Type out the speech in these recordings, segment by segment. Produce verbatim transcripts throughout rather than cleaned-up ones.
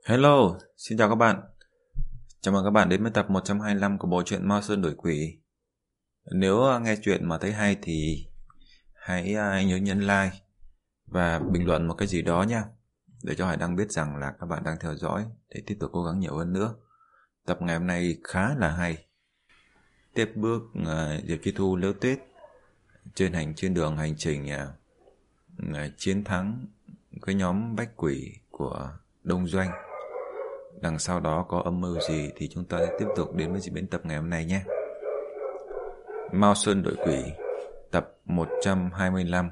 Hello, xin chào các bạn. Chào mừng các bạn đến với tập một trăm hai mươi lăm của bộ truyện Mao Sơn Đổi Quỷ. Nếu nghe chuyện mà thấy hay thì hãy nhớ nhấn like và bình luận một cái gì đó nha, để cho Hải Đăng biết rằng là các bạn đang theo dõi để tiếp tục cố gắng nhiều hơn nữa. Tập ngày hôm nay khá là hay. Tiếp bước uh, Diệp Chi Thu Liễu Tuyết trên hành trên đường hành trình uh, chiến thắng cái nhóm bách quỷ của Đông Doanh. Đằng sau đó có âm mưu gì thì chúng ta sẽ tiếp tục đến với diễn biến tập ngày hôm nay nhé. Mao Sơn Đổi Quỷ, tập một trăm hai mươi lăm.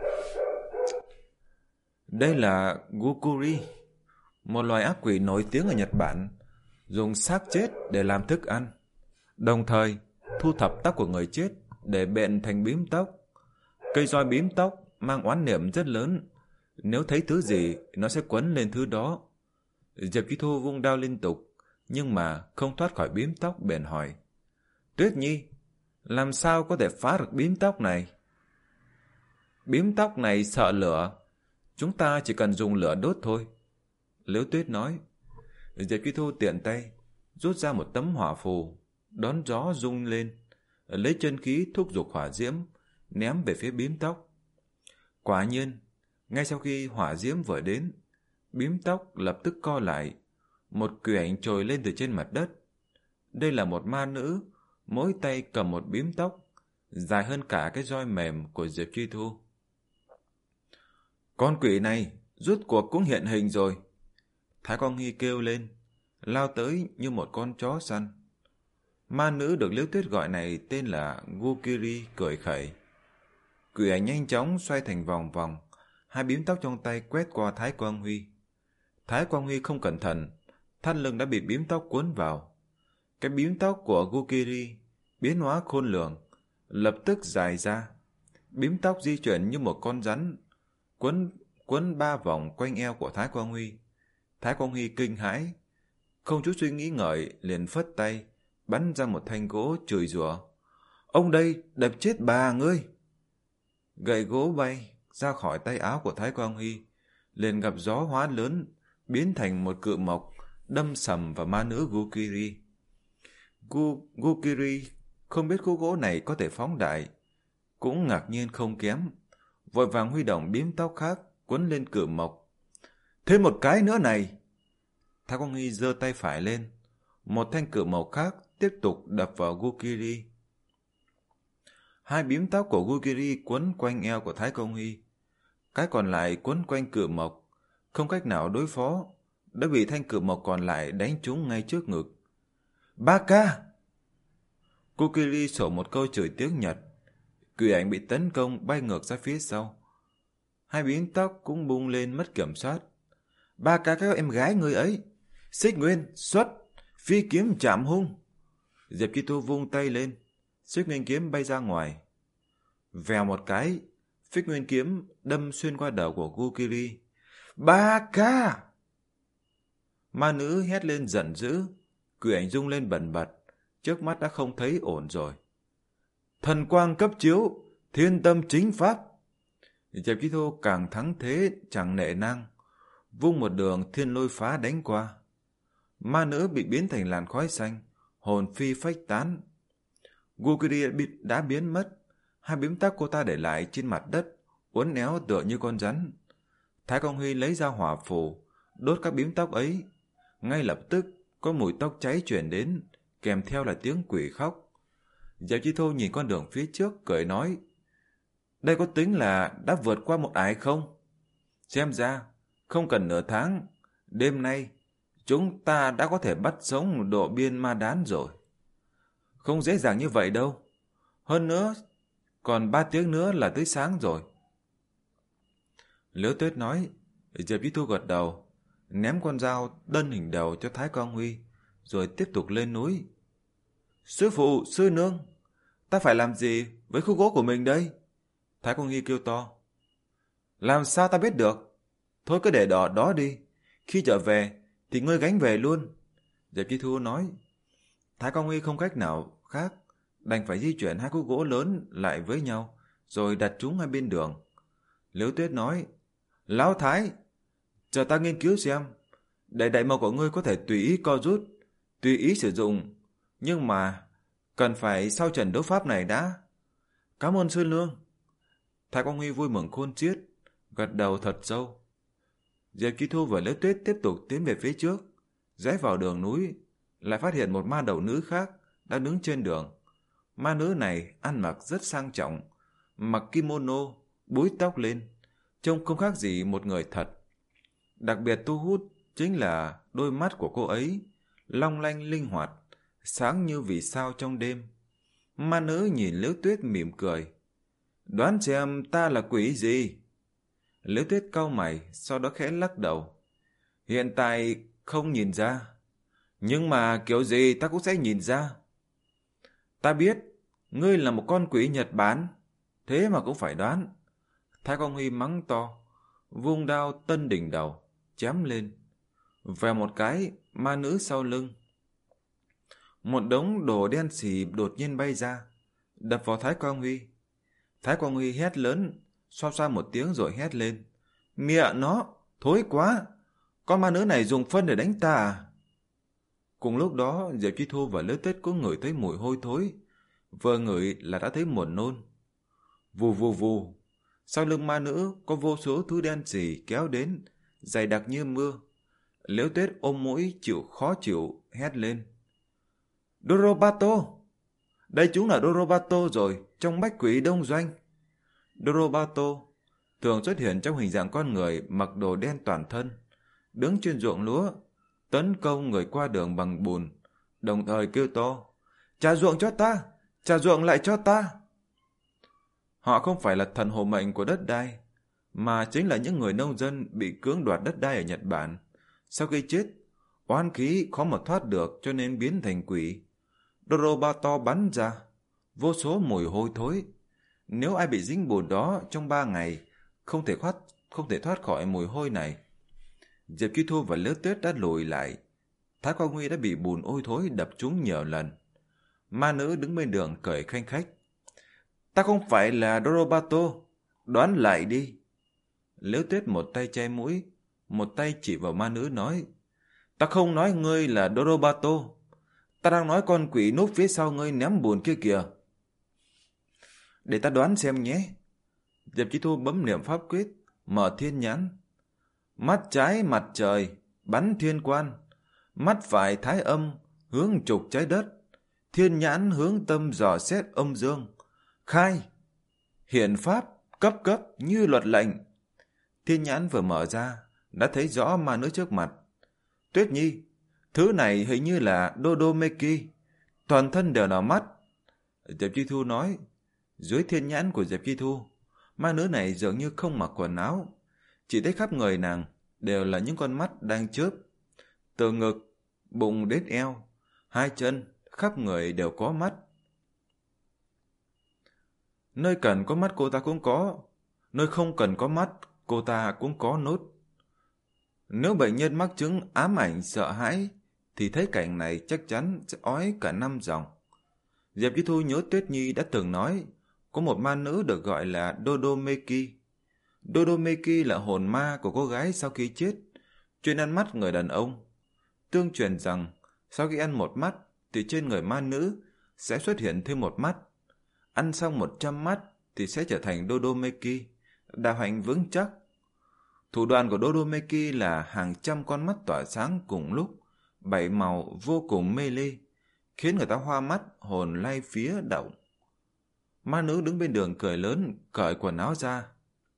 Đây là Gukuri, một loài ác quỷ nổi tiếng ở Nhật Bản, dùng xác chết để làm thức ăn, đồng thời thu thập tóc của người chết để bện thành bím tóc. Cây roi bím tóc mang oán niệm rất lớn, nếu thấy thứ gì nó sẽ quấn lên thứ đó. Diệp Chi Thu vung đao liên tục, nhưng mà không thoát khỏi bím tóc, bèn hỏi: Tuyết Nhi, làm sao có thể phá được bím tóc này? Bím tóc này sợ lửa, chúng ta chỉ cần dùng lửa đốt thôi, Liễu Tuyết nói. Diệp Chi Thu tiện tay rút ra một tấm hỏa phù, đón gió rung lên, lấy chân khí thúc giục hỏa diễm, ném về phía bím tóc. Quả nhiên, ngay sau khi hỏa diễm vừa đến, bím tóc lập tức co lại, một quỷ ảnh trồi lên từ trên mặt đất. Đây là một ma nữ, mỗi tay cầm một bím tóc, dài hơn cả cái roi mềm của Diệp Chi Thu. Con quỷ này rút cuộc cũng hiện hình rồi, Thái Quang Hy kêu lên, lao tới như một con chó săn. Ma nữ được Liễu Tuyết gọi này tên là Gukiri cười khẩy. Quỷ ảnh nhanh chóng xoay thành vòng vòng, hai bím tóc trong tay quét qua Thái Quang Huy. Thái Quang Huy không cẩn thận, thắt lưng đã bị bím tóc cuốn vào. Cái bím tóc của Gukiri biến hóa khôn lường, lập tức dài ra. Bím tóc di chuyển như một con rắn, quấn quấn ba vòng quanh eo của Thái Quang Huy. Thái Quang Huy kinh hãi, không chút suy nghĩ ngợi liền phất tay, bắn ra một thanh gỗ chửi rủa: Ông đây đập chết bà ngươi! Gậy gỗ bay ra khỏi tay áo của Thái Quang Huy, liền gặp gió hóa lớn, biến thành một cự mộc, đâm sầm vào ma nữ Gukiri. Gu, Gukiri không biết khúc gỗ này có thể phóng đại, cũng ngạc nhiên không kém, vội vàng huy động bím tóc khác quấn lên cự mộc. Thêm một cái nữa này! Thái Quang Huy giơ tay phải lên, một thanh cự mộc khác tiếp tục đập vào Gukiri. Hai bím tóc của Gukiri quấn quanh eo của Thái Quang Huy, cái còn lại quấn quanh cự mộc, không cách nào đối phó, đã bị thanh cự mộc còn lại đánh trúng ngay trước ngực. Ba ca! Gukiri sổ một câu chửi tiếng Nhật, quỷ ảnh bị tấn công bay ngược ra phía sau. Hai bím tóc cũng bung lên mất kiểm soát. Ba ca các em gái người ấy! Xích Nguyên, xuất! Phi kiếm chạm hung! Diệp Chi Thu vung tay lên, Xích Nguyên kiếm bay ra ngoài. Vèo một cái, Xích Nguyên kiếm đâm xuyên qua đầu của Gukiri. Ba ca! Ma nữ hét lên giận dữ, quỷ ảnh rung lên bần bật, trước mắt đã không thấy ổn rồi. Thần quang cấp chiếu, thiên tâm chính pháp! Diệp Chi Thu càng thắng thế chẳng nệ nang, vung một đường thiên lôi phá đánh qua. Ma nữ bị biến thành làn khói xanh, hồn phi phách tán. Gukiri đã biến mất, hai bím tóc cô ta để lại trên mặt đất, uốn éo tựa như con rắn. Thái Quang Huy lấy ra hỏa phù, đốt các bím tóc ấy. Ngay lập tức có mùi tóc cháy chuyển đến, kèm theo là tiếng quỷ khóc. Diệp Chi Thu nhìn con đường phía trước cười nói: Đây có tính là đã vượt qua một ải không? Xem ra không cần nửa tháng, đêm nay chúng ta đã có thể bắt sống độ biên ma đán rồi. Không dễ dàng như vậy đâu. Hơn nữa, còn ba tiếng nữa là tới sáng rồi. Liễu Tuyết nói. Diệp Chi Thu gật đầu, ném con dao đân hình đầu cho Thái Quang Huy, rồi tiếp tục lên núi. Sư phụ, sư nương, ta phải làm gì với khúc gỗ của mình đây? Thái Quang Huy kêu to. Làm sao ta biết được? Thôi cứ để đó đó đi, khi trở về thì ngươi gánh về luôn, Diệp Chi Thu nói. Thái Quang Huy không cách nào khác, đành phải di chuyển hai khúc gỗ lớn lại với nhau, rồi đặt chúng hai bên đường. Liễu Tuyết nói: Lão Thái, chờ ta nghiên cứu xem, Đại đại mộc của ngươi có thể tùy ý co rút, tùy ý sử dụng, nhưng mà cần phải sau trận đấu pháp này đã. Cảm ơn sư nương. Thái Quang Huy vui mừng khôn xiết, gật đầu thật sâu. Diệp Chi Thu và Liễu Tuyết tiếp tục tiến về phía trước, rẽ vào đường núi, lại phát hiện một ma đầu nữ khác đang đứng trên đường. Ma nữ này ăn mặc rất sang trọng, mặc kimono, búi tóc lên, trông không khác gì một người thật. Đặc biệt thu hút chính là đôi mắt của cô ấy, long lanh linh hoạt, sáng như vì sao trong đêm. Ma nữ nhìn Liễu Tuyết mỉm cười. Đoán xem ta là quỷ gì? Liễu Tuyết cau mày, sau đó khẽ lắc đầu. Hiện tại không nhìn ra, nhưng mà kiểu gì ta cũng sẽ nhìn ra. Ta biết, ngươi là một con quỷ Nhật Bản, thế mà cũng phải đoán. Thái Quang Huy mắng to, vung đao tân đỉnh đầu, chém lên. Về một cái, ma nữ sau lưng. Một đống đồ đen xì đột nhiên bay ra, đập vào Thái Quang Huy. Thái Quang Huy hét lớn, xoa xoa một tiếng rồi hét lên. Mẹ nó, thối quá, con ma nữ này dùng phân để đánh ta à? Cùng lúc đó, Diệp Chi Thu và Liễu Tuyết cũng ngửi thấy mùi hôi thối, vừa ngửi là đã thấy buồn nôn. Vù vù vù, sau lưng ma nữ có vô số thứ đen xì kéo đến, dày đặc như mưa. Liễu Tuyết ôm mũi chịu khó chịu, hét lên. Dorobato! Đây chúng là Dorobato rồi, trong bách quỷ đông doanh. Dorobato thường xuất hiện trong hình dạng con người mặc đồ đen toàn thân, đứng trên ruộng lúa, tấn công người qua đường bằng bùn, đồng thời kêu to. Trả ruộng cho ta! Trả ruộng lại cho ta! Họ không phải là thần hộ mệnh của đất đai, mà chính là những người nông dân bị cưỡng đoạt đất đai ở Nhật Bản. Sau khi chết, oán khí khó mà thoát được cho nên biến thành quỷ. Dorobato bắn ra, vô số mùi hôi thối. Nếu ai bị dính bùn đó trong ba ngày, không thể thoát, không thể thoát khỏi mùi hôi này. Diệp Chi Thu và Liễu Tuyết đã lùi lại. Thái Quang Huy đã bị bùn ôi thối đập trúng nhiều lần. Ma nữ đứng bên đường cười khanh khách. Ta không phải là Dorobato, đoán lại đi. Liễu Tuyết một tay che mũi, một tay chỉ vào ma nữ nói. Ta không nói ngươi là Dorobato, ta đang nói con quỷ núp phía sau ngươi ném bùn kia kìa. Để ta đoán xem nhé. Diệp Chi Thu bấm niệm pháp quyết, mở thiên nhãn. Mắt trái mặt trời, bắn thiên quan. Mắt phải thái âm, hướng trục trái đất. Thiên nhãn hướng tâm dò xét âm dương. Khai! Hiện pháp, cấp cấp như luật lệnh. Thiên nhãn vừa mở ra, đã thấy rõ ma nữ trước mặt. Tuyết Nhi, thứ này hình như là Dodomeki, toàn thân đều là mắt. Diệp Chi Thu nói. Dưới thiên nhãn của Diệp Chi Thu, ma nữ này dường như không mặc quần áo, chỉ thấy khắp người nàng đều là những con mắt đang chớp. Từ ngực, bụng đến eo, hai chân, khắp người đều có mắt. Nơi cần có mắt cô ta cũng có, nơi không cần có mắt cô ta cũng có nốt. Nếu bệnh nhân mắc chứng ám ảnh sợ hãi thì thấy cảnh này chắc chắn sẽ ói cả năm dòng. Diệp Chi Thu nhớ Tuyết Nhi đã từng nói có một ma nữ được gọi là Dodomeki. Dodomeki là hồn ma của cô gái sau khi chết, chuyên ăn mắt người đàn ông. Tương truyền rằng sau khi ăn một mắt thì trên người ma nữ sẽ xuất hiện thêm một mắt. Ăn xong một trăm mắt thì sẽ trở thành Dodomeki, đạo hạnh vững chắc. Thủ đoạn của Dodomeki là hàng trăm con mắt tỏa sáng cùng lúc, bảy màu vô cùng mê ly, khiến người ta hoa mắt, hồn lay phía động. Ma nữ đứng bên đường cười lớn, cởi quần áo ra.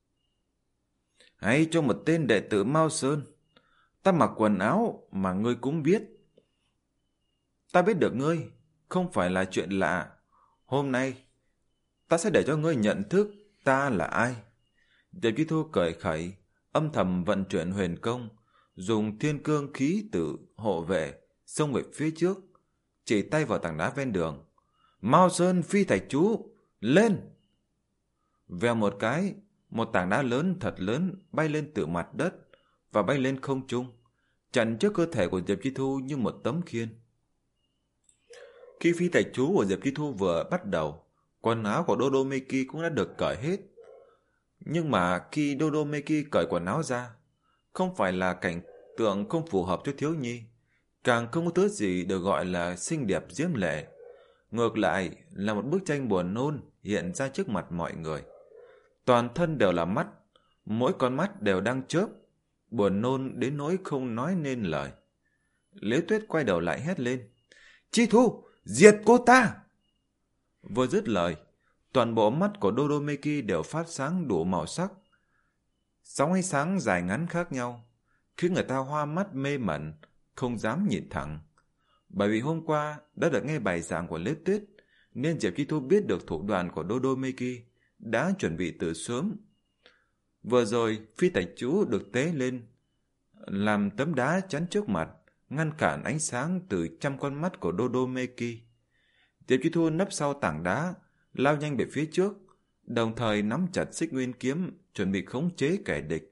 Hay cho một tên đệ tử Mao Sơn, ta mặc quần áo mà ngươi cũng biết. Ta biết được ngươi, không phải là chuyện lạ. Hôm nay, ta sẽ để cho ngươi nhận thức ta là ai. Diệp Chi Thu cười khẩy, âm thầm vận chuyển huyền công, dùng thiên cương khí tử hộ vệ, xông về phía trước, chỉ tay vào tảng đá ven đường. Mao Sơn phi thạch chú, lên! Vèo một cái, một tảng đá lớn thật lớn bay lên từ mặt đất và bay lên không trung, chặn trước cơ thể của Diệp Chi Thu như một tấm khiên. Khi phi thạch chú của Diệp Chi Thu vừa bắt đầu, quần áo của Dodomeki cũng đã được cởi hết. Nhưng mà khi Dodomeki cởi quần áo ra, không phải là cảnh tượng không phù hợp cho thiếu nhi, càng không có thứ gì được gọi là xinh đẹp diễm lệ. Ngược lại là một bức tranh buồn nôn hiện ra trước mặt mọi người. Toàn thân đều là mắt, mỗi con mắt đều đang chớp, buồn nôn đến nỗi không nói nên lời. Liễu Tuyết quay đầu lại hét lên: Chi Thu, diệt cô ta! Vừa dứt lời, toàn bộ mắt của Dodomeki đều phát sáng đủ màu sắc. Sóng ánh sáng dài ngắn khác nhau, khiến người ta hoa mắt mê mẩn, không dám nhìn thẳng. Bởi vì hôm qua đã được nghe bài giảng của Liễu Tuyết, nên Diệp Chi Thu biết được thủ đoạn của Dodomeki đã chuẩn bị từ sớm. Vừa rồi, phi thạch chú được tế lên, làm tấm đá chắn trước mặt, ngăn cản ánh sáng từ trăm con mắt của Dodomeki. Diệp Chi Thu nấp sau tảng đá, lao nhanh về phía trước, đồng thời nắm chặt xích nguyên kiếm, chuẩn bị khống chế kẻ địch.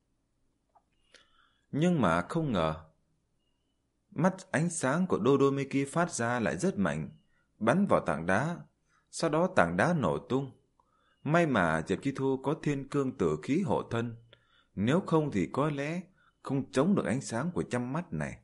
Nhưng mà không ngờ, mắt ánh sáng của Dodomeki phát ra lại rất mạnh, bắn vào tảng đá, sau đó tảng đá nổ tung. May mà Diệp Chi Thu có thiên cương tử khí hộ thân, nếu không thì có lẽ không chống được ánh sáng của trăm mắt này.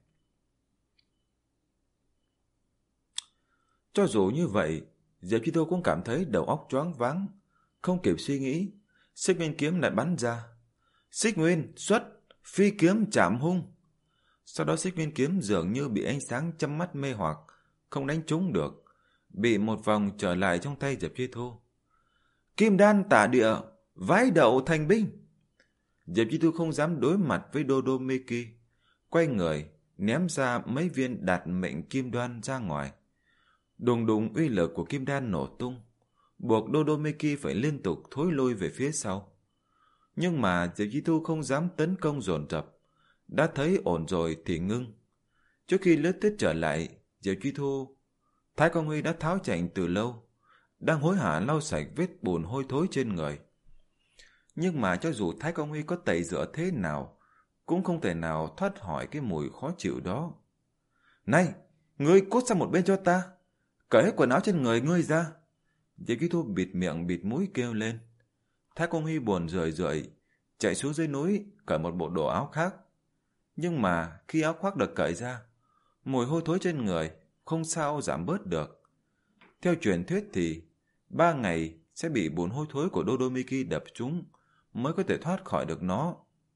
Cho dù như vậy, Diệp Chi Thu cũng cảm thấy đầu óc choáng váng, không kịp suy nghĩ, xích nguyên kiếm lại bắn ra. Xích nguyên xuất, phi kiếm chạm hung. Sau đó xích nguyên kiếm dường như bị ánh sáng trăm mắt mê hoặc, không đánh trúng được, bị một vòng trở lại trong tay Diệp Chi Thu. Kim đan tả địa, vái đậu thành binh. Diệp Chi Thu không dám đối mặt với Dodomeki, quay người ném ra mấy viên đạt mệnh kim đoan ra ngoài. Đùng đùng uy lực của kim đan nổ tung, buộc Dodomeki phải liên tục thối lui về phía sau. Nhưng mà Diệp Chi Thu không dám tấn công dồn dập, đã thấy ổn rồi thì ngưng. Trước khi Liễu Tuyết trở lại, Diệp Chi Thu, Thái Quang Huy đã tháo chạy từ lâu, đang hối hả lau sạch vết bùn hôi thối trên người. Nhưng mà cho dù Thái Quang Huy có tẩy rửa thế nào, cũng không thể nào thoát khỏi cái mùi khó chịu đó. Này, ngươi cút sang một bên cho ta, cởi hết quần áo trên người ngươi ra. Diệp Chi Thu bịt miệng bịt mũi kêu lên. Thái Quang Huy buồn rười rượi, chạy xuống dưới núi cởi một bộ đồ áo khác. Nhưng mà khi áo khoác được cởi ra, mùi hôi thối trên người không sao giảm bớt được. Theo truyền thuyết thì ba ngày sẽ bị bùn hôi thối của Dodomeki đập trúng mới có thể thoát khỏi được nó.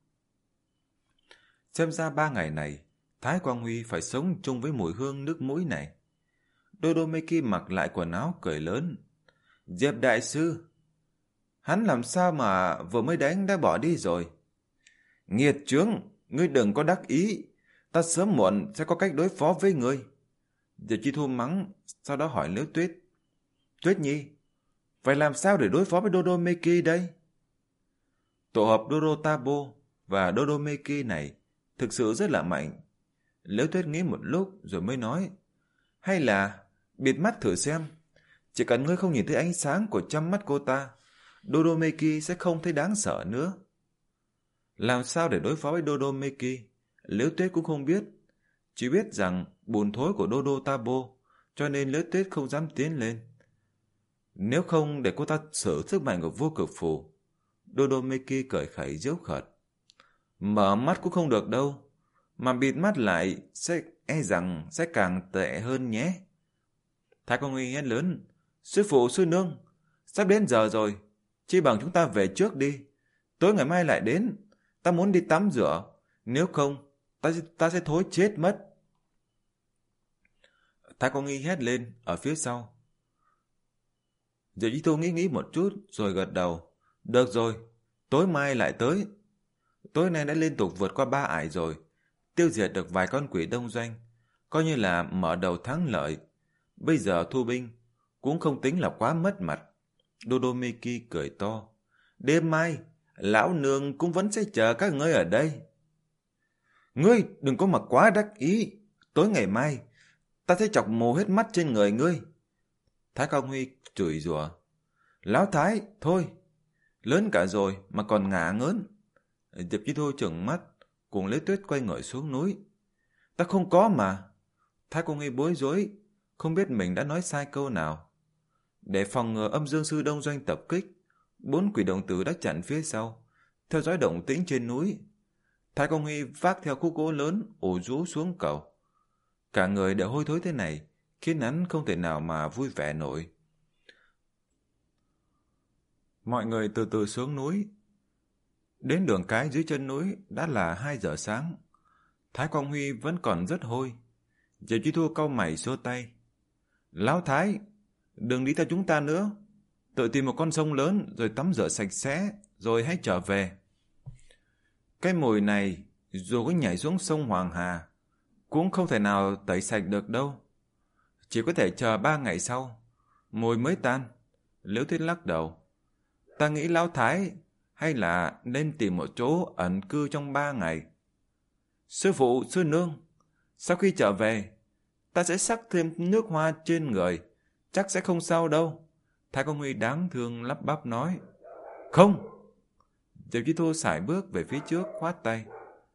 Xem ra ba ngày này Thái Quang Huy phải sống chung với mùi hương nước mũi này. Dodomeki mặc lại quần áo cười lớn. Diệp đại sư, hắn làm sao mà vừa mới đánh đã bỏ đi rồi? Nghiệt chướng, ngươi đừng có đắc ý, ta sớm muộn sẽ có cách đối phó với ngươi. Diệp Chi Thu mắng, sau đó hỏi Liễu Tuyết. Tuyết Nhi, phải làm sao để đối phó với Dodomeki đây? Tổ hợp Dorotabo và Dodomeki này thực sự rất là mạnh. Liễu Tuyết nghĩ một lúc rồi mới nói. Hay là bịt mắt thử xem. Chỉ cần ngươi không nhìn thấy ánh sáng của trăm mắt cô ta, Dodomeki sẽ không thấy đáng sợ nữa. Làm sao để đối phó với Dodomeki, Liễu Tuyết cũng không biết. Chỉ biết rằng bùn thối của Dorotabo, cho nên Liễu Tuyết không dám tiến lên. Nếu không để cô ta sử sức mạnh của vô cực phù, Dodomeki cởi khẩy giễu cợt. Mở mắt cũng không được đâu, mà bịt mắt lại sẽ e rằng sẽ càng tệ hơn nhé. Thái Quang Huy hét lớn. Sư phụ sư nương, sắp đến giờ rồi, chi bằng chúng ta về trước đi. Tối ngày mai lại đến, ta muốn đi tắm rửa, nếu không ta, ta sẽ thối chết mất. Thái Quang Huy hét lên ở phía sau. Diệp Chi Thu nghĩ nghĩ một chút rồi gật đầu. Được rồi, tối mai lại tới. Tối nay đã liên tục vượt qua ba ải rồi, tiêu diệt được vài con quỷ đông doanh, coi như là mở đầu thắng lợi. Bây giờ thu binh cũng không tính là quá mất mặt. Dodomeki cười to. Đêm mai, lão nương cũng vẫn sẽ chờ các ngươi ở đây. Ngươi đừng có mà quá đắc ý. Tối ngày mai, ta sẽ chọc mù hết mắt trên người ngươi. Thái Quang Huy chửi rủa. Lão Thái, thôi, lớn cả rồi mà còn ngả ngớn. Diệp Chi Thu trừng mắt, cùng Liễu Tuyết quay người xuống núi. Ta không có mà. Thái Quang Huy bối rối, không biết mình đã nói sai câu nào. Để phòng ngừa âm dương sư đông doanh tập kích, bốn quỷ đồng tử đã chặn phía sau, theo dõi động tĩnh trên núi. Thái Công Huy vác theo khúc gỗ lớn ủ rũ xuống cầu. Cả người đều hôi thối thế này, khiến hắn không thể nào mà vui vẻ nổi. Mọi người từ từ xuống núi. Đến đường cái dưới chân núi đã là hai giờ sáng. Thái Quang Huy vẫn còn rất hôi. Diệp Chi Thu cau mày xua tay. Lão Thái, đừng đi theo chúng ta nữa. Tự tìm một con sông lớn rồi tắm rửa sạch sẽ, rồi hãy trở về. Cái mùi này, dù có nhảy xuống sông Hoàng Hà, cũng không thể nào tẩy sạch được đâu. Chỉ có thể chờ ba ngày sau, mùi mới tan. Liễu Tuyết lắc đầu. Ta nghĩ Lão Thái hay là nên tìm một chỗ ẩn cư trong ba ngày. Sư phụ, sư nương, sau khi trở về, ta sẽ sắc thêm nước hoa trên người, chắc sẽ không sao đâu. Thái Công Huy đáng thương lắp bắp nói. Không! Diệp Chi Thu sải bước về phía trước khoát tay.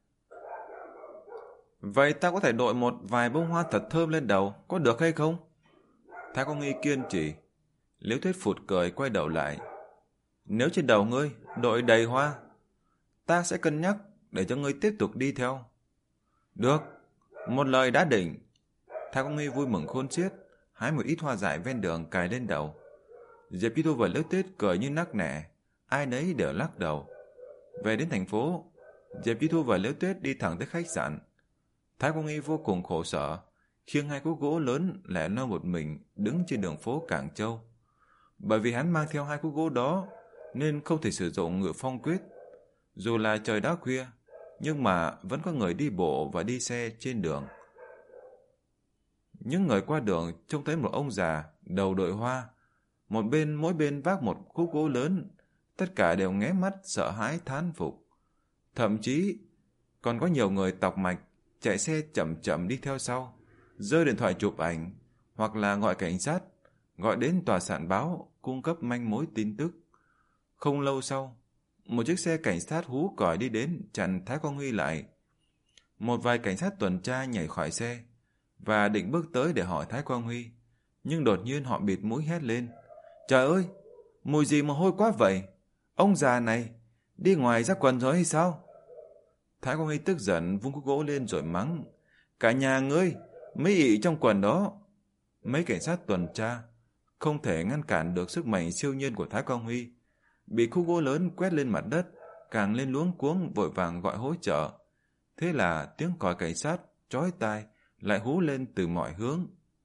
Vậy ta có thể đội một vài bông hoa thật thơm lên đầu, có được hay không? Thái Công Huy kiên trì. Liễu Tuyết phụt cười quay đầu lại. Nếu trên đầu ngươi đội đầy hoa, ta sẽ cân nhắc để cho ngươi tiếp tục đi theo. Được, một lời đã định. Thái Công Huy vui mừng khôn xiết, hái một ít hoa dại ven đường cài lên đầu. Diệp Chi Thu và Liễu Tuyết cười như nắc nẻ, ai nấy đều lắc đầu. Về đến thành phố, Diệp Chi Thu và Liễu Tuyết đi thẳng tới khách sạn. Thái Công Huy vô cùng khổ sở, khiêng hai khúc gỗ lớn lẻ loi một mình đứng trên đường phố Cảng Châu. Bởi vì hắn mang theo hai khúc gỗ đó nên không thể sử dụng ngựa phong quyết. Dù là trời đã khuya, nhưng mà vẫn có người đi bộ và đi xe trên đường. Những người qua đường trông thấy một ông già đầu đội hoa, một bên mỗi bên vác một khúc gỗ lớn, tất cả đều nghé mắt sợ hãi thán phục. Thậm chí còn có nhiều người tọc mạch chạy xe chậm chậm đi theo sau, giơ điện thoại chụp ảnh hoặc là gọi cảnh sát, gọi đến tòa soạn báo cung cấp manh mối tin tức. Không lâu sau, một chiếc xe cảnh sát hú còi đi đến chặn Thái Quang Huy lại. Một vài cảnh sát tuần tra nhảy khỏi xe và định bước tới để hỏi Thái Quang Huy, nhưng đột nhiên họ bịt mũi hét lên. Trời ơi, mùi gì mà hôi quá vậy? Ông già này đi ngoài ra quần rồi hay sao? Thái Quang Huy tức giận vung khúc gỗ lên rồi mắng. Cả nhà ngươi mới ị trong quần đó. Mấy cảnh sát tuần tra không thể ngăn cản được sức mạnh siêu nhiên của Thái Quang Huy. Bị khúc gỗ lớn quét lên mặt đất, càng lên luống cuống vội vàng gọi hỗ trợ. Thế là tiếng còi cảnh sát chói tai lại hú lên từ mọi hướng.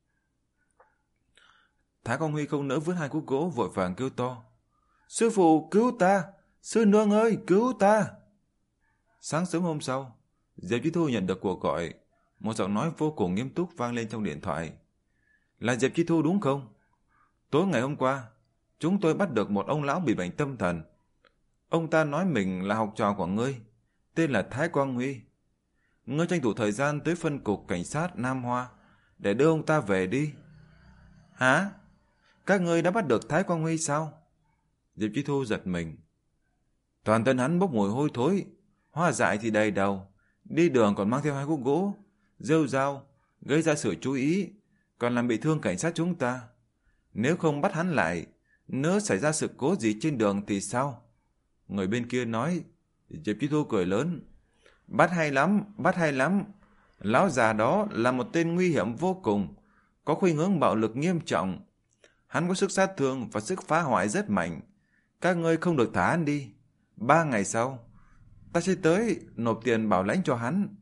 Thái Quang Huy không nỡ vứt hai khúc gỗ, vội vàng kêu to. Sư phụ, cứu ta! Sư nương ơi, cứu ta! Sáng sớm hôm sau, Diệp Chi Thu nhận được cuộc gọi. Một giọng nói vô cùng nghiêm túc vang lên trong điện thoại. Là Diệp Chi Thu đúng không? Tối ngày hôm qua, chúng tôi bắt được một ông lão bị bệnh tâm thần. Ông ta nói mình là học trò của ngươi, tên là Thái Quang Huy. Ngươi tranh thủ thời gian tới phân cục cảnh sát Nam Hoa để đưa ông ta về đi. Hả? Các ngươi đã bắt được Thái Quang Huy sao? Diệp Chi Thu giật mình. Toàn thân hắn bốc mùi hôi thối, hoa dại thì đầy đầu, đi đường còn mang theo hai khúc gỗ, rêu rao, gây ra sự chú ý, còn làm bị thương cảnh sát chúng ta. Nếu không bắt hắn lại, nếu xảy ra sự cố gì trên đường thì sao? Người bên kia nói. Diệp Chi Thu cười lớn. Bắt hay lắm, bắt hay lắm. Lão già đó là một tên nguy hiểm vô cùng, có khuynh hướng bạo lực nghiêm trọng. Hắn có sức sát thương và sức phá hoại rất mạnh. Các ngươi không được thả hắn đi. Ba ngày sau, ta sẽ tới nộp tiền bảo lãnh cho hắn.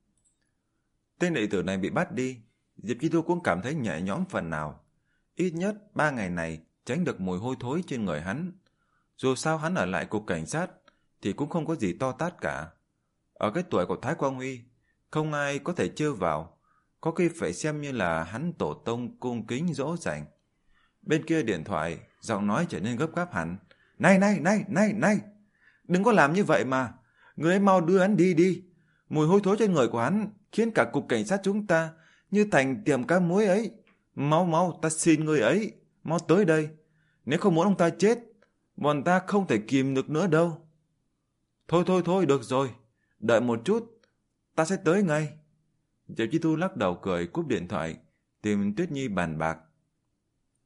Tên đệ tử này bị bắt đi, Diệp Chi Thu cũng cảm thấy nhẹ nhõm phần nào. Ít nhất ba ngày này tránh được mùi hôi thối trên người hắn. Dù sao hắn ở lại cục cảnh sát thì cũng không có gì to tát cả. Ở cái tuổi của Thái Quang Huy, không ai có thể trêu vào, có khi phải xem như là hắn tổ tông cung kính dỗ dành. Bên kia điện thoại, giọng nói trở nên gấp gáp hẳn. Này, này, này, này, này! Đừng có làm như vậy mà! Người ấy mau đưa hắn đi đi! Mùi hôi thối trên người của hắn khiến cả cục cảnh sát chúng ta như thành tiệm cá muối ấy. Mau mau, ta xin người ấy, mau tới đây. Nếu không muốn ông ta chết, bọn ta không thể kìm được nữa đâu. Thôi thôi thôi, được rồi. Đợi một chút, ta sẽ tới ngay. Diệp Chi Thu lắc đầu cười cúp điện thoại, tìm Tuyết Nhi bàn bạc.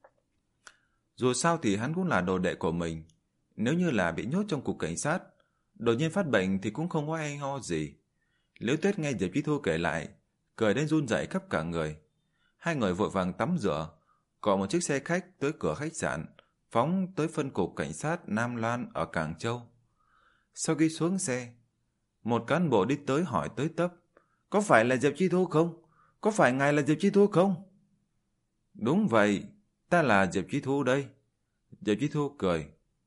Dù sao thì hắn cũng là đồ đệ của mình. Nếu như là bị nhốt trong cục cảnh sát, đột nhiên phát bệnh thì cũng không có hay ho gì. Liễu Tuyết nghe Diệp Chi Thu kể lại, cười đến run rẩy khắp cả người. Hai người vội vàng tắm rửa, gọi một chiếc xe khách tới cửa khách sạn, phóng tới phân cục cảnh sát Nam Loan ở Cảng Châu. Sau khi xuống xe, một cán bộ đi tới hỏi tới tấp: "Có phải là Diệp Chi Thu không? Có phải ngài là Diệp Chi Thu không?" "Đúng vậy, ta là Diệp Chi Thu đây." Diệp Chi Thu cười: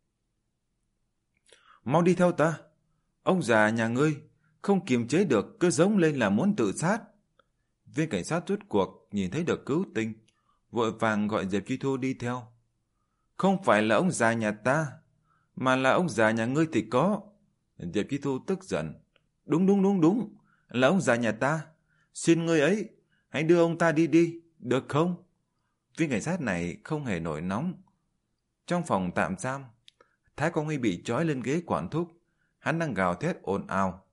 "Mau đi theo ta." Ông già nhà ngươi không kiềm chế được, cứ giống lên là muốn tự sát. Viên cảnh sát rút cuộc nhìn thấy được cứu tinh, vội vàng gọi Diệp Chi Thu đi theo. "Không phải là ông già nhà ta, mà là ông già nhà ngươi thì có." Diệp Chi Thu tức giận: Đúng đúng đúng đúng, là ông già nhà ta. Xin ngươi ấy, hãy đưa ông ta đi đi, được không?" Viên cảnh sát này không hề nổi nóng. Trong phòng tạm giam, Thái Quang Huy bị trói lên ghế quản thúc. Hắn đang gào thét ồn ào: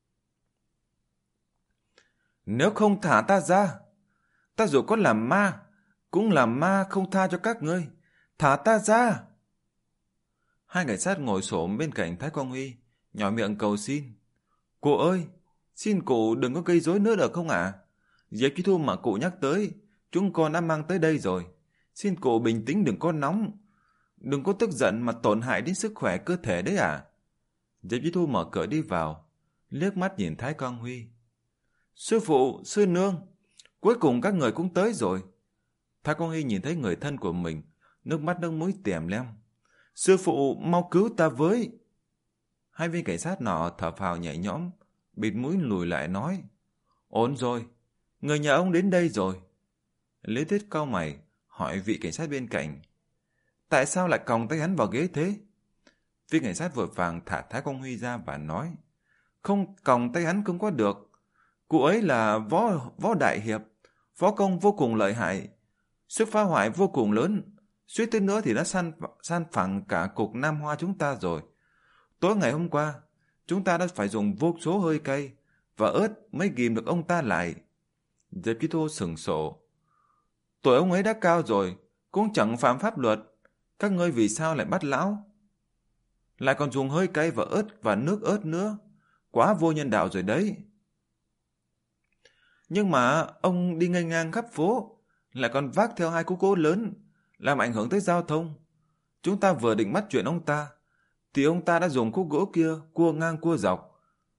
"Nếu không thả ta ra, ta dù có làm ma, cũng làm ma không tha cho các ngươi. Thả ta ra!" Hai cảnh sát ngồi xổm bên cạnh Thái Quang Huy, nhỏ miệng cầu xin: "Cụ ơi, xin cụ đừng có gây rối nữa được không ạ? À? Diệp Chi Thu mà cụ nhắc tới, chúng con đã mang tới đây rồi. Xin cụ bình tĩnh, đừng có nóng, đừng có tức giận mà tổn hại đến sức khỏe cơ thể đấy à." Diệp Chi Thu mở cửa đi vào, liếc mắt nhìn Thái Quang Huy: "Sư phụ, sư nương, cuối cùng các người cũng tới rồi." Thái Quang Huy nhìn thấy người thân của mình, nước mắt nước mũi tèm lem: "Sư phụ, mau cứu ta với." Hai viên cảnh sát nọ thở phào nhẹ nhõm, bịt mũi lùi lại nói: "Ổn rồi, người nhà ông đến đây rồi." Lý Tuyết cau mày hỏi vị cảnh sát bên cạnh: "Tại sao lại còng tay hắn vào ghế thế?" Viên cảnh sát vội vàng thả Thái Quang Huy ra và nói: "Không còng tay hắn không có được. Cụ ấy là võ võ đại hiệp, võ công vô cùng lợi hại, sức phá hoại vô cùng lớn, suýt tới nữa thì đã san san phẳng cả cục Nam Hoa chúng ta rồi. Tối ngày hôm qua, chúng ta đã phải dùng vô số hơi cay và ớt mới ghìm được ông ta lại." Diệp Chi Thu sừng sộ: "Tuổi ông ấy đã cao rồi, cũng chẳng phạm pháp luật. Các ngươi vì sao lại bắt lão? Lại còn dùng hơi cay và ớt và nước ớt nữa. Quá vô nhân đạo rồi đấy." "Nhưng mà ông đi nghênh ngang khắp phố, lại còn vác theo hai cú gỗ lớn, làm ảnh hưởng tới giao thông. Chúng ta vừa định bắt chuyện ông ta, thì ông ta đã dùng khúc gỗ kia cua ngang cua dọc.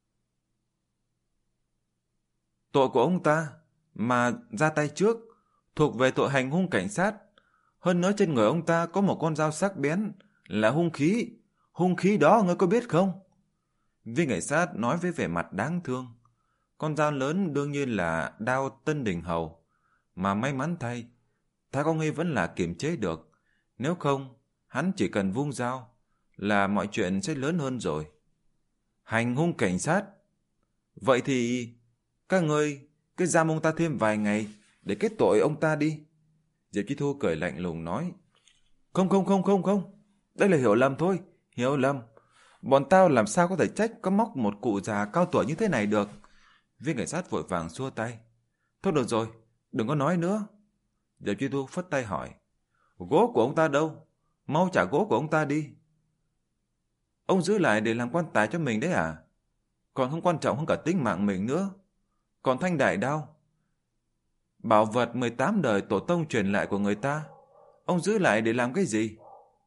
Tội của ông ta mà ra tay trước thuộc về tội hành hung cảnh sát. Hơn nữa trên người ông ta có một con dao sắc bén, là hung khí. Hung khí đó ngươi có biết không?" Viên cảnh sát nói với vẻ mặt đáng thương. Con dao lớn đương nhiên là đao Tân Đình Hầu, mà may mắn thay, Thái Quang Huy vẫn là kiềm chế được. Nếu không, hắn chỉ cần vung dao là mọi chuyện sẽ lớn hơn rồi. Hành hung cảnh sát? Vậy thì các ngươi cứ giam ông ta thêm vài ngày để kết tội ông ta đi." Diệp Chi Thu cười lạnh lùng nói: Không không không không không, đây là hiểu lầm thôi, hiểu lầm. Bọn tao làm sao có thể trách có móc một cụ già cao tuổi như thế này được." Viên cảnh sát vội vàng xua tay: "Thôi được rồi, đừng có nói nữa." Diệp Chi Thu phất tay hỏi: "Gỗ của ông ta đâu? Mau trả gỗ của ông ta đi." "Ông giữ lại để làm quan tài cho mình đấy à? Còn không quan trọng hơn cả tính mạng mình nữa. Còn thanh đại đao, bảo vật mười tám đời tổ tông truyền lại của người ta, ông giữ lại để làm cái gì?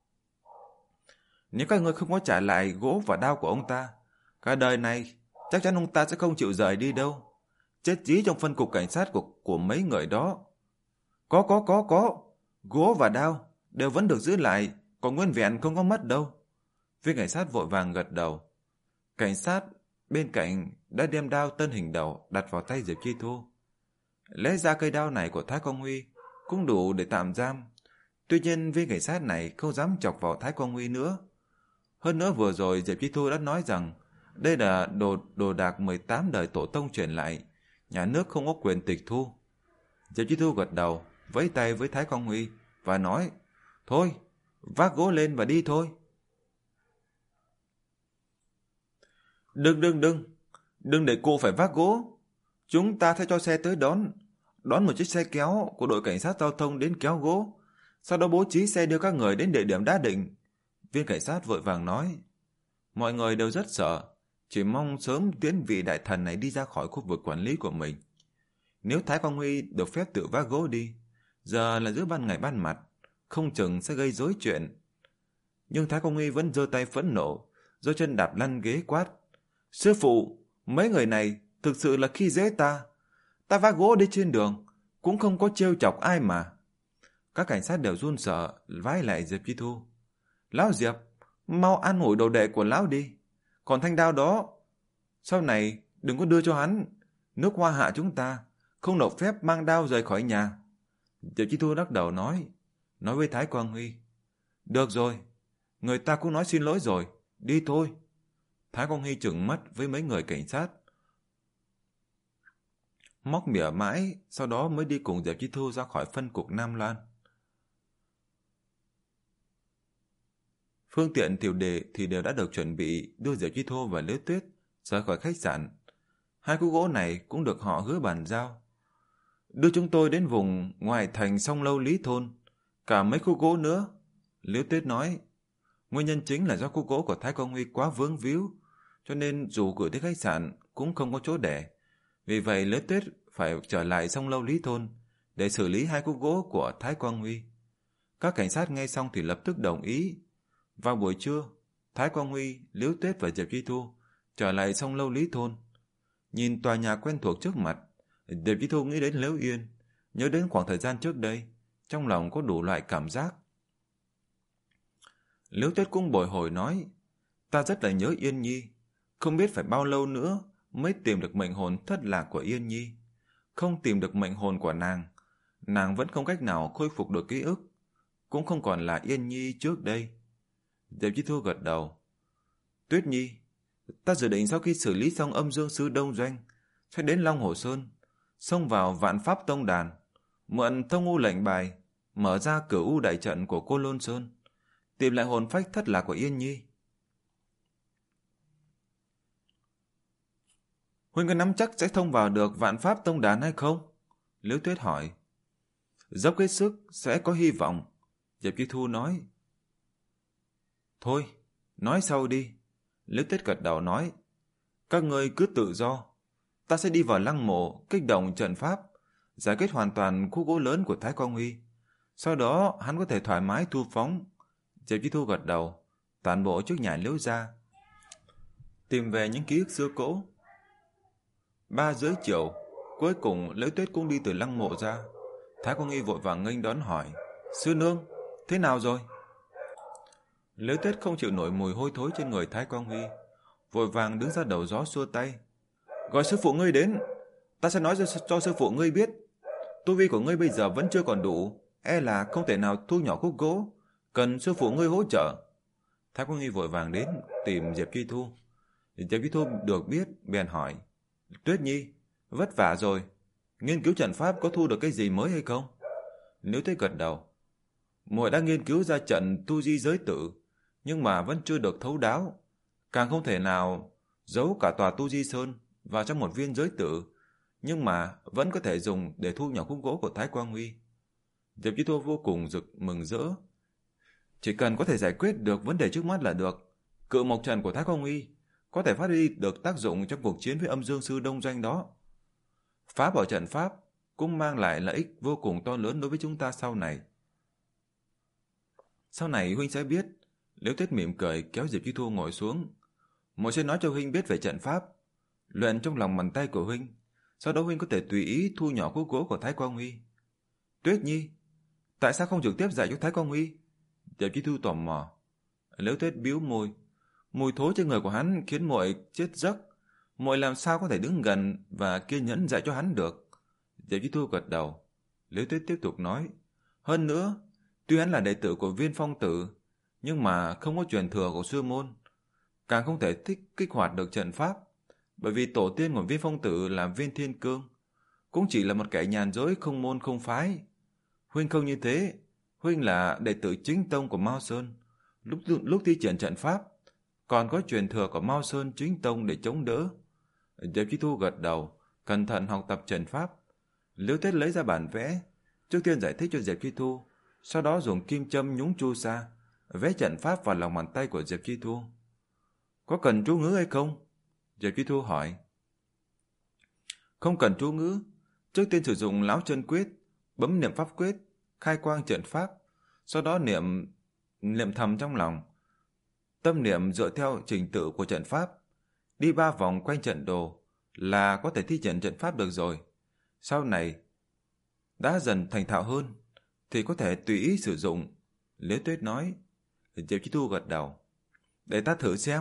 Nếu các ngươi không có trả lại gỗ và đao của ông ta, cả đời này chắc chắn ông ta sẽ không chịu rời đi đâu, chết dí trong phân cục cảnh sát của, của mấy người đó." Có có có có Gỗ và đao đều vẫn được giữ lại, còn nguyên vẹn không có mất đâu." Viên cảnh sát vội vàng gật đầu. Cảnh sát bên cạnh đã đem đao Tân Hình Đầu đặt vào tay Diệp Chi Thu. Lẽ ra cây đao này của Thái Quang Huy cũng đủ để tạm giam. Tuy nhiên viên cảnh sát này không dám chọc vào Thái Quang Huy nữa. Hơn nữa vừa rồi Diệp Chi Thu đã nói rằng đây là đồ đồ đạc mười tám đời tổ tông truyền lại, nhà nước không có quyền tịch thu. Diệp Chi Thu gật đầu, vẫy tay với Thái Quang Huy và nói: "Thôi, vác gỗ lên và đi thôi." "Đừng đừng đừng, đừng để cô phải vác gỗ. Chúng ta sẽ cho xe tới đón, đón một chiếc xe kéo của đội cảnh sát giao thông đến kéo gỗ, sau đó bố trí xe đưa các người đến địa điểm đã định." Viên cảnh sát vội vàng nói: Mọi người đều rất sợ, chỉ mong sớm tiễn vị đại thần này đi ra khỏi khu vực quản lý của mình. Nếu Thái Quang Huy được phép tự vác gỗ đi, giờ là giữa ban ngày ban mặt, không chừng sẽ gây rối chuyện. Nhưng Thái Quang Huy vẫn giơ tay phẫn nộ, giơ chân đạp lăn ghế quát. Sư phụ, mấy người này thực sự là khi dễ ta. Ta vác gỗ đi trên đường, cũng không có trêu chọc ai mà. Các cảnh sát đều run sợ, vái lại Diệp Chi Thu. Lão Diệp, mau an ủi đồ đệ của lão đi. Còn thanh đao đó, sau này đừng có đưa cho hắn. Nước Hoa Hạ chúng ta không nộp phép mang đao rời khỏi nhà. Diệp Chi Thu lắc đầu nói, nói với Thái Quang Huy. Được rồi, người ta cũng nói xin lỗi rồi, đi thôi. Thái Quang Huy trừng mắt với mấy người cảnh sát, móc mỉa mãi, sau đó mới đi cùng Diệp Chi Thu ra khỏi phân cục Nam Loan. Phương tiện tiểu đệ thì đều đã được chuẩn bị đưa Diệp Chi Thu và Liễu Tuyết ra khỏi khách sạn. Hai khúc gỗ này cũng được họ hứa bàn giao. Đưa chúng tôi đến vùng ngoài thành Song Lâu Lý Thôn, cả mấy khúc gỗ nữa. Liễu Tuyết nói, nguyên nhân chính là do khúc gỗ của Thái Quang Huy quá vướng víu, cho nên dù gửi tới khách sạn cũng không có chỗ để. Vì vậy Liễu Tuyết phải trở lại Song Lâu Lý Thôn để xử lý hai khúc gỗ của Thái Quang Huy. Các cảnh sát nghe xong thì lập tức đồng ý. Vào buổi trưa, Thái Quang Huy, Liễu Tuyết và Diệp Chi Thu trở lại Song Lâu Lý Thôn. Nhìn tòa nhà quen thuộc trước mặt, Diệp Chi Thu nghĩ đến Liễu Yên, nhớ đến khoảng thời gian trước đây, trong lòng có đủ loại cảm giác. Liễu Tuyết cũng bồi hồi nói, ta rất là nhớ Yên Nhi, không biết phải bao lâu nữa mới tìm được mệnh hồn thất lạc của Yên Nhi. Không tìm được mệnh hồn của nàng, nàng vẫn không cách nào khôi phục được ký ức, cũng không còn là Yên Nhi trước đây. Diệp Chi Thu gật đầu. Tuyết Nhi, ta dự định sau khi xử lý xong Âm Dương Sư Đông Doanh, sẽ đến Long Hồ Sơn, xông vào Vạn Pháp Tông Đàn, mượn Thông U lệnh bài, mở ra Cửu U đại trận của Cô Lôn Sơn, tìm lại hồn phách thất lạc của Yên Nhi. Huynh có nắm chắc sẽ thông vào được Vạn Pháp Tông Đàn hay không? Liễu Tuyết hỏi. Dốc hết sức sẽ có hy vọng, Diệp Chi Thu nói. Thôi, nói sau đi. Liễu Tuyết gật đầu nói. Các ngươi cứ tự do. Ta sẽ đi vào lăng mộ, kích động trận pháp, giải quyết hoàn toàn khu gỗ lớn của Thái Quang Huy. Sau đó hắn có thể thoải mái thu phóng. Diệp Chi Thu gật đầu, toàn bộ trước nhà Liễu gia, tìm về những ký ức xưa cũ. Ba rưỡi chiều, cuối cùng Liễu Tuyết cũng đi từ lăng mộ ra. Thái Quang Huy vội vàng nghênh đón hỏi, sư nương, thế nào rồi? Liễu Tuyết không chịu nổi mùi hôi thối trên người Thái Quang Huy, vội vàng đứng ra đầu gió xua tay. Gọi sư phụ ngươi đến, ta sẽ nói cho, cho sư phụ ngươi biết. Tu vi của ngươi bây giờ vẫn chưa còn đủ, e là không thể nào thu nhỏ khúc gỗ, cần sư phụ ngươi hỗ trợ. Thái Quang Huy vội vàng đến tìm Diệp Chi Thu. Diệp Chi Thu được biết, bèn hỏi, Tuyết Nhi, vất vả rồi, nghiên cứu trận pháp có thu được cái gì mới hay không? Nếu Tuyết gật đầu, muội đã nghiên cứu ra trận tu di giới tử, nhưng mà vẫn chưa được thấu đáo, càng không thể nào giấu cả tòa tu di sơn vào trong một viên giới tử, nhưng mà vẫn có thể dùng để thu nhỏ khúc gỗ của Thái Quang Huy. Diệp Chi Thu vô cùng rực mừng rỡ. Chỉ cần có thể giải quyết được vấn đề trước mắt là được. Cự mộc trận của Thái Quang Huy có thể phát huy được tác dụng trong cuộc chiến với Âm Dương Sư Đông Doanh đó. Phá bỏ trận pháp cũng mang lại lợi ích vô cùng to lớn đối với chúng ta sau này. Sau này huynh sẽ biết. Liễu Tuyết mỉm cười kéo Diệp Chi Thu ngồi xuống. Muội sẽ nói cho huynh biết về trận pháp, luyện trong lòng bàn tay của huynh, sau đó huynh có thể tùy ý thu nhỏ khúc gỗ của Thái Quang Huy. Tuyết Nhi, tại sao không trực tiếp dạy cho Thái Quang Huy? Diệp Chi Thu tò mò. Liễu Tuyết bĩu môi, mùi thối trên người của hắn khiến muội chết giấc, muội làm sao có thể đứng gần và kiên nhẫn dạy cho hắn được? Diệp Chi Thu gật đầu. Liễu Tuyết tiếp tục nói, hơn nữa, tuy hắn là đệ tử của Viên Phong Tử, nhưng mà không có truyền thừa của sư môn, càng không thể thích kích hoạt được trận pháp, bởi vì tổ tiên của Viên Phong Tử là Viên Thiên Cương, cũng chỉ là một kẻ nhàn rỗi không môn không phái. Huynh không như thế, huynh là đệ tử chính tông của Mao Sơn, lúc lúc thi triển trận pháp còn có truyền thừa của Mao Sơn chính tông để chống đỡ. Diệp Chi Thu gật đầu, cẩn thận học tập trận pháp. Liễu Tuyết lấy ra bản vẽ, trước tiên giải thích cho Diệp Chi Thu, sau đó dùng kim châm nhúng chu sa vẽ trận pháp vào lòng bàn tay của Diệp Chi Thu. Có cần chú ngữ hay không? Diệp Chi Thu hỏi. Không cần chú ngữ. Trước tiên sử dụng lão chân quyết, bấm niệm pháp quyết, khai quang trận pháp, sau đó niệm niệm thầm trong lòng. Tâm niệm dựa theo trình tự của trận pháp, đi ba vòng quanh trận đồ là có thể thi triển trận pháp được rồi. Sau này đã dần thành thạo hơn thì có thể tùy ý sử dụng. Liễu Tuyết nói. Diệp Chi Thu gật đầu. Để ta thử xem.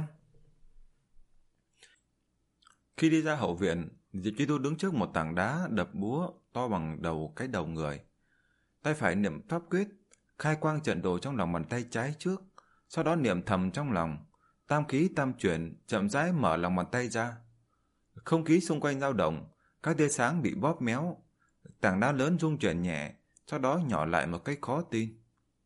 Khi đi ra hậu viện, Diệp Chi Thu đứng trước một tảng đá đập búa to bằng đầu cái đầu người. Tay phải niệm pháp quyết, khai quang trận đồ trong lòng bàn tay trái trước, sau đó niệm thầm trong lòng, tam khí tam chuyển, chậm rãi mở lòng bàn tay ra. Không khí xung quanh dao động, các tia sáng bị bóp méo, tảng đá lớn rung chuyển nhẹ, sau đó nhỏ lại một cách khó tin.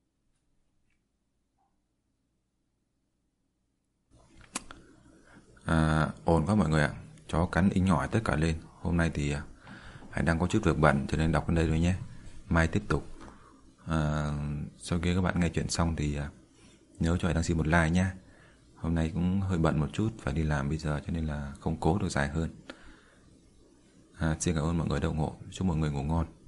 À, ổn quá mọi người ạ. Chó cắn ính nhỏi tất cả lên. Hôm nay thì Hải đang có chút việc bận cho nên đọc đến đây thôi nhé. Mai tiếp tục. À, sau khi các bạn nghe chuyện xong thì nhớ cho Hải đăng xin một like nhé. Hôm nay cũng hơi bận một chút, phải đi làm bây giờ cho nên là không cố được dài hơn. À, xin cảm ơn mọi người đã ủng hộ. Chúc mọi người ngủ ngon.